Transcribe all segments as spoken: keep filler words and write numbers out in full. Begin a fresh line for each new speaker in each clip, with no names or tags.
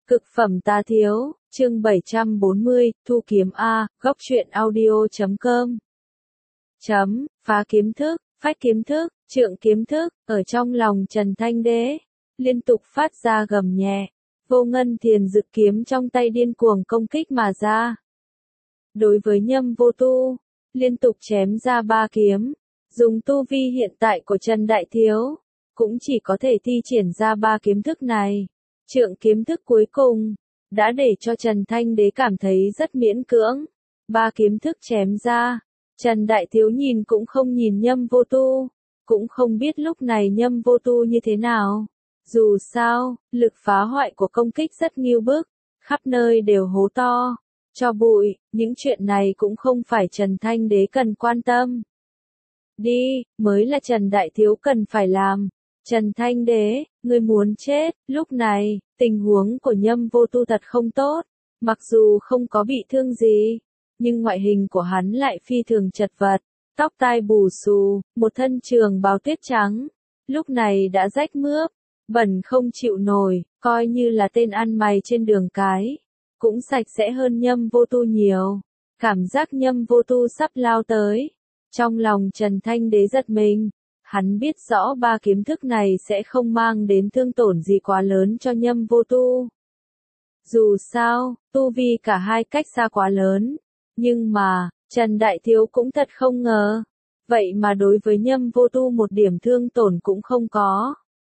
Cực phẩm tá thiếu, chương bảy trăm bốn mươi, Thu kiếm A, góc truyện audio.com. Chấm, phá kiếm thức, phách kiếm thức, trượng kiếm thức, ở trong lòng Trần Thanh Đế, liên tục phát ra gầm nhẹ, vô ngân thiền dực kiếm trong tay điên cuồng công kích mà ra. Đối với Nhâm Vô Tu, liên tục chém ra ba kiếm, dùng tu vi hiện tại của Trần Đại Thiếu, cũng chỉ có thể thi triển ra ba kiếm thức này. Trượng kiếm thức cuối cùng, đã để cho Trần Thanh Đế cảm thấy rất miễn cưỡng. Ba kiếm thức chém ra, Trần Đại Thiếu nhìn cũng không nhìn Nhâm Vô Tu, cũng không biết lúc này Nhâm Vô Tu như thế nào. Dù sao, lực phá hoại của công kích rất nghiêu bức, khắp nơi đều hố to, cho bụi, những chuyện này cũng không phải Trần Thanh Đế cần quan tâm. Đi, mới là Trần Đại Thiếu cần phải làm. Trần Thanh Đế, ngươi muốn chết, lúc này, tình huống của Nhâm Vô Tu thật không tốt, mặc dù không có bị thương gì, nhưng ngoại hình của hắn lại phi thường chật vật, tóc tai bù xù, một thân trường bào tuyết trắng, lúc này đã rách mướp, bẩn không chịu nổi, coi như là tên ăn mày trên đường cái, cũng sạch sẽ hơn Nhâm Vô Tu nhiều, cảm giác Nhâm Vô Tu sắp lao tới, trong lòng Trần Thanh Đế giật mình. Hắn biết rõ ba kiếm thức này sẽ không mang đến thương tổn gì quá lớn cho Nhâm Vô Tu. Dù sao, tu vi cả hai cách xa quá lớn. Nhưng mà, Trần Đại Thiếu cũng thật không ngờ. Vậy mà đối với Nhâm Vô Tu một điểm thương tổn cũng không có.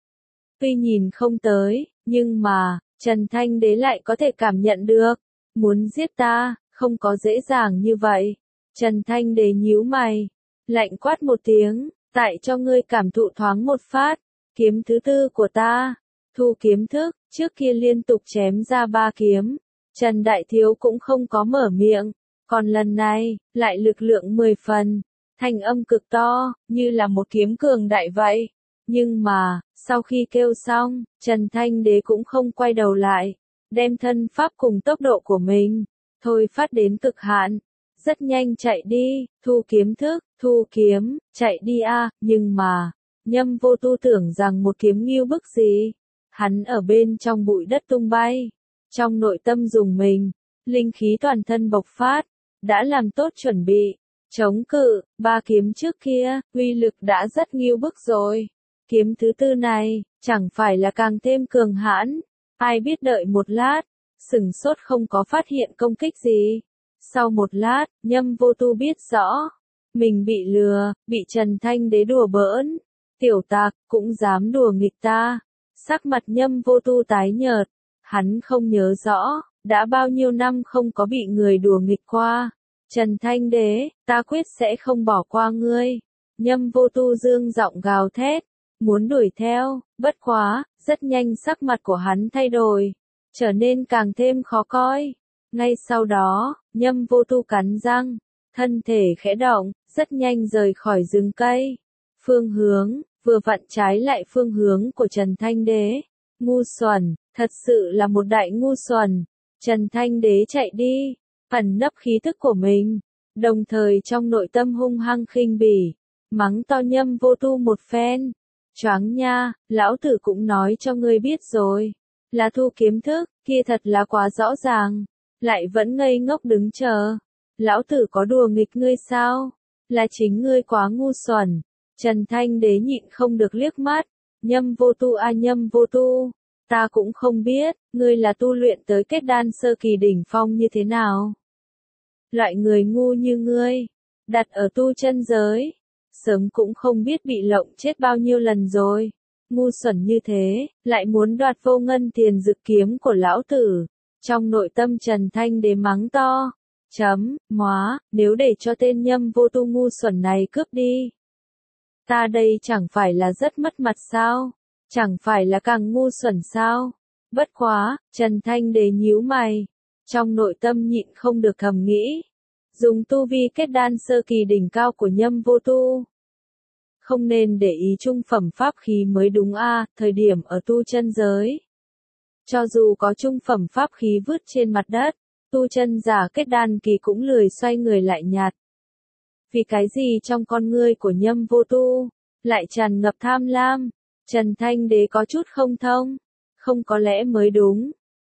Tuy nhìn không tới, nhưng mà, Trần Thanh Đế lại có thể cảm nhận được. Muốn giết ta, không có dễ dàng như vậy. Trần Thanh Đế nhíu mày, lạnh quát một tiếng. Tại cho ngươi cảm thụ thoáng một phát, kiếm thứ tư của ta, thu kiếm thức, trước kia liên tục chém ra ba kiếm, Trần Đại Thiếu cũng không có mở miệng, còn lần này, lại lực lượng mười phần, thanh âm cực to, như là một kiếm cường đại vậy. Nhưng mà, sau khi kêu xong, Trần Thanh Đế cũng không quay đầu lại, đem thân pháp cùng tốc độ của mình, thôi phát đến cực hạn. Rất nhanh chạy đi, thu kiếm thức, thu kiếm, chạy đi a, nhưng mà, Nhâm Vô Tu tưởng rằng một kiếm nghiêu bức gì, hắn ở bên trong bụi đất tung bay, trong nội tâm dùng mình, linh khí toàn thân bộc phát, đã làm tốt chuẩn bị, chống cự, ba kiếm trước kia, uy lực đã rất nghiêu bức rồi, kiếm thứ tư này, chẳng phải là càng thêm cường hãn, ai biết đợi một lát, sửng sốt không có phát hiện công kích gì. Sau một lát, Nhâm Vô Tu biết rõ, mình bị lừa, bị Trần Thanh Đế đùa bỡn, tiểu tặc, cũng dám đùa nghịch ta. Sắc mặt Nhâm Vô Tu tái nhợt, hắn không nhớ rõ, đã bao nhiêu năm không có bị người đùa nghịch qua. Trần Thanh Đế, ta quyết sẽ không bỏ qua ngươi. Nhâm Vô Tu dương giọng gào thét, muốn đuổi theo, bất quá, rất nhanh sắc mặt của hắn thay đổi, trở nên càng thêm khó coi. Ngay sau đó, Nhâm Vô Tu cắn răng, thân thể khẽ động, rất nhanh rời khỏi rừng cây. Phương hướng, vừa vặn trái lại phương hướng của Trần Thanh Đế. Ngu xuẩn, thật sự là một đại ngu xuẩn. Trần Thanh Đế chạy đi, ẩn nấp khí thức của mình, đồng thời trong nội tâm hung hăng khinh bỉ, mắng to Nhâm Vô Tu một phen. Choáng nha, lão tử cũng nói cho ngươi biết rồi, là thu kiếm thức, kia thật là quá rõ ràng. Lại vẫn ngây ngốc đứng chờ. Lão tử có đùa nghịch ngươi sao? Là chính ngươi quá ngu xuẩn. Trần Thanh Đế nhịn không được liếc mắt. Nhâm Vô Tu a Nhâm Vô Tu. Ta cũng không biết, ngươi là tu luyện tới kết đan sơ kỳ đỉnh phong như thế nào. Loại người ngu như ngươi, đặt ở tu chân giới, sớm cũng không biết bị lộng chết bao nhiêu lần rồi. Ngu xuẩn như thế, lại muốn đoạt vô ngân tiền dực kiếm của lão tử. Trong nội tâm Trần Thanh Đế mắng to, chấm, móa, nếu để cho tên Nhâm Vô Tu ngu xuẩn này cướp đi. Ta đây chẳng phải là rất mất mặt sao, chẳng phải là càng ngu xuẩn sao. Bất quá, Trần Thanh Đế nhíu mày, trong nội tâm nhịn không được thầm nghĩ, dùng tu vi kết đan sơ kỳ đỉnh cao của Nhâm Vô Tu. Không nên để ý trung phẩm pháp khí mới đúng a, thời điểm ở tu chân giới. Cho dù có trung phẩm pháp khí vứt trên mặt đất, tu chân giả kết đan kỳ cũng lười xoay người lại nhặt. Vì cái gì trong con ngươi của Nhâm Vô Tu, lại tràn ngập tham lam, Trần Thanh Đế có chút không thông, không có lẽ mới đúng.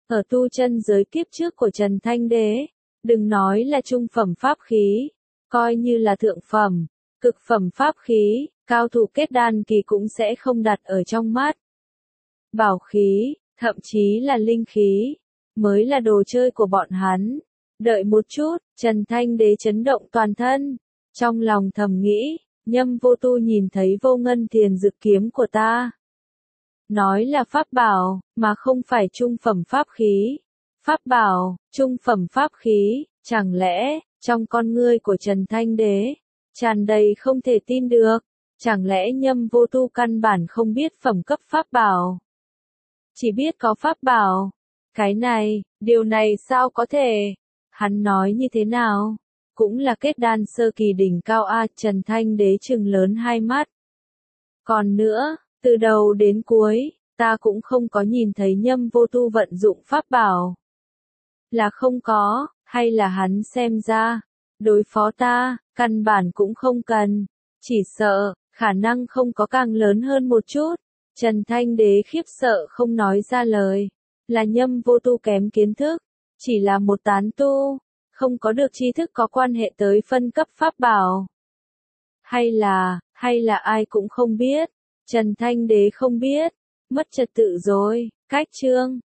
Ở tu chân giới kiếp trước của Trần Thanh Đế, đừng nói là trung phẩm pháp khí, coi như là thượng phẩm, cực phẩm pháp khí, cao thủ kết đan kỳ cũng sẽ không đặt ở trong mắt. Bảo khí, thậm chí là linh khí, mới là đồ chơi của bọn hắn. Đợi một chút, Trần Thanh Đế chấn động toàn thân, trong lòng thầm nghĩ, Nhâm Vô Tu nhìn thấy Vô Ngân Thiền Dực kiếm của ta. Nói là pháp bảo, mà không phải trung phẩm pháp khí. Pháp bảo, trung phẩm pháp khí, chẳng lẽ, trong con ngươi của Trần Thanh Đế, tràn đầy không thể tin được, chẳng lẽ Nhâm Vô Tu căn bản không biết phẩm cấp pháp bảo. Chỉ biết có pháp bảo. Cái này, điều này sao có thể? Hắn nói như thế nào? Cũng là kết đan sơ kỳ đỉnh cao a. Trần Thanh Đế trừng lớn hai mắt. Còn nữa, từ đầu đến cuối, ta cũng không có nhìn thấy Nhâm Vô Tu vận dụng pháp bảo. Là không có, hay là hắn xem ra, đối phó ta, căn bản cũng không cần. Chỉ sợ, khả năng không có càng lớn hơn một chút. Trần Thanh Đế khiếp sợ không nói ra lời. Là Nhâm Vô Tu kém kiến thức, chỉ là một tán tu, không có được tri thức có quan hệ tới phân cấp pháp bảo. Hay là, hay là ai cũng không biết, Trần Thanh Đế không biết, mất trật tự rồi, cách chương.